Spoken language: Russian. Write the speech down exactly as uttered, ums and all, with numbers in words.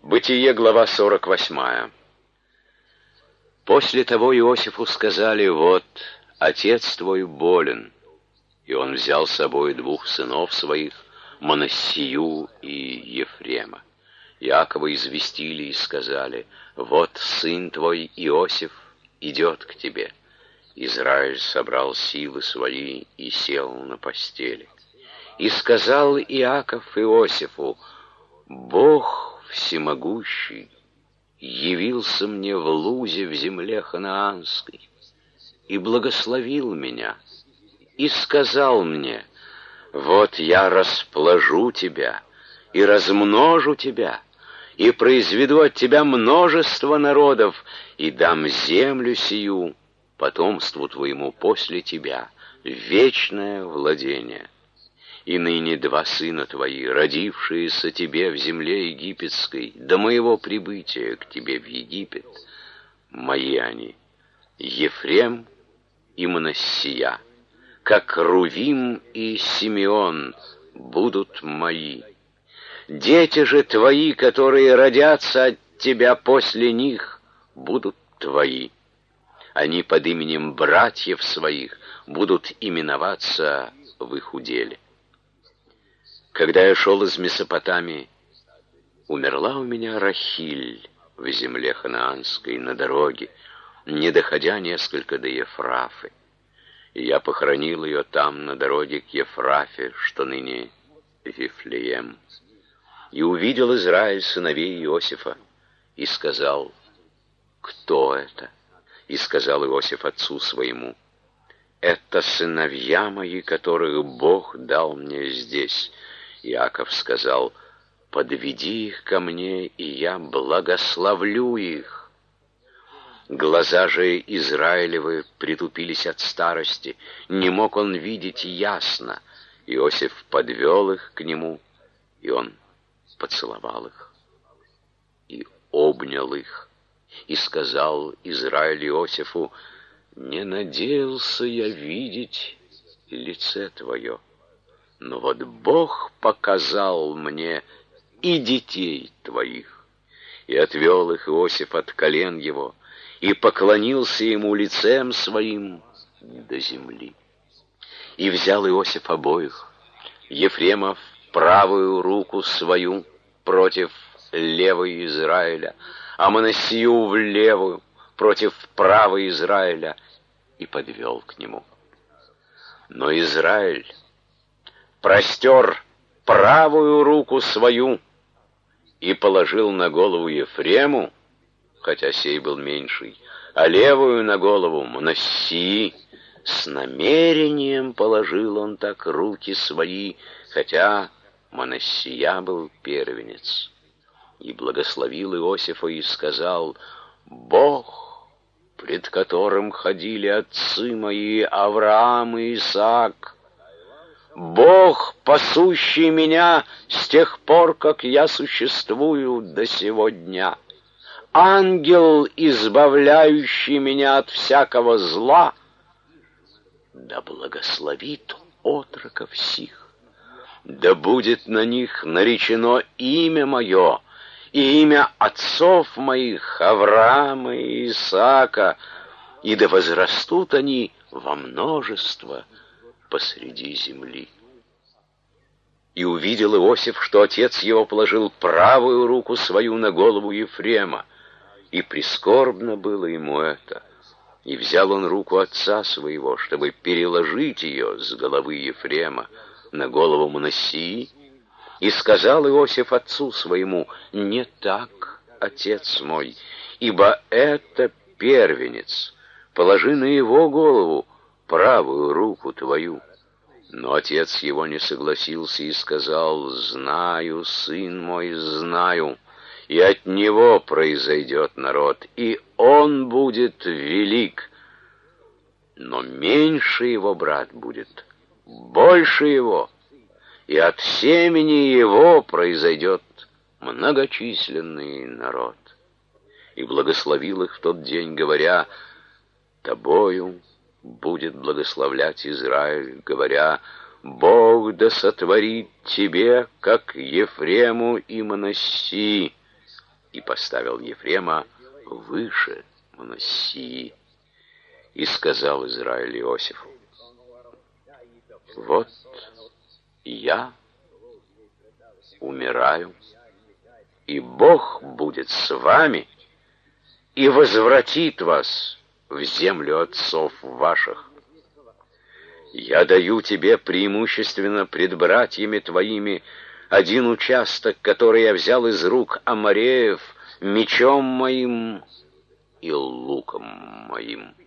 Бытие, глава сорок восьмая. После того Иосифу сказали: вот, отец твой болен. И он взял с собой двух сынов своих, Манассию и Ефрема. Иакова известили и сказали: вот сын твой Иосиф идет к тебе. Израиль собрал силы свои и сел на постели. И сказал Иаков Иосифу: Бог всемогущий явился мне в Лузе в земле ханаанской и благословил меня, и сказал мне: вот я расположу тебя и размножу тебя, и произведу от тебя множество народов, и дам землю сию потомству твоему после тебя, вечное владение. И ныне два сына твои, родившиеся тебе в земле египетской, до моего прибытия к тебе в Египет, мои они, Ефрем и Манассия, как Рувим и Симеон, будут мои. Дети же твои, которые родятся от тебя после них, будут твои. Они под именем братьев своих будут именоваться в их уделе. Когда я шел из Месопотамии, умерла у меня Рахиль в земле ханаанской на дороге, не доходя несколько до Ефрафы. И я похоронил ее там, на дороге к Ефрафе, что ныне Вифлеем. И увидел Израиль сыновей Иосифа, и сказал: кто это? И сказал Иосиф отцу своему: это сыновья мои, которых Бог дал мне здесь. Иаков сказал: подведи их ко мне, и я благословлю их. Глаза же Израилевы притупились от старости, не мог он видеть ясно. Иосиф подвел их к нему, и он поцеловал их и обнял их, и сказал Израиль Иосифу: не надеялся я видеть лице твое, но вот Бог показал мне и детей твоих. И отвел их Иосиф от колен его, и поклонился ему лицем своим до земли. И взял Иосиф обоих, Ефрема в правую руку свою против левой Израиля, а Манассию в левую против правой Израиля, и подвел к нему. Но Израиль простер правую руку свою и положил на голову Ефрему, хотя сей был меньший, а левую на голову Манассии. С намерением положил он так руки свои, хотя Манассия был первенец. И благословил Иосифа и сказал: Бог, пред которым ходили отцы мои Авраам и Исаак, Бог, пасущий меня с тех пор, как я существую до сего дня, ангел, избавляющий меня от всякого зла, да благословит отроков сих, да будет на них наречено имя мое и имя отцов моих Авраама и Исаака, и да возрастут они во множество посреди земли. И увидел Иосиф, что отец его положил правую руку свою на голову Ефрема, и прискорбно было ему это. И взял он руку отца своего, чтобы переложить ее с головы Ефрема на голову Манассии, и сказал Иосиф отцу своему: не так, отец мой, ибо это первенец, положи на его голову правую руку твою. Но отец его не согласился и сказал: знаю, сын мой, знаю, и от него произойдет народ, и он будет велик, но меньше его брат будет больше его, и от семени его произойдет многочисленный народ. И благословил их в тот день, говоря: тобою будет благословлять Израиль, говоря: Бог да сотворит тебе, как Ефрему и Манассии, и поставил Ефрема выше Манассии. И сказал Израиль Иосифу: вот я умираю, и Бог будет с вами и возвратит вас в землю отцов ваших. Я даю тебе преимущественно пред братьями твоими один участок, который я взял из рук амореев мечом моим и луком моим.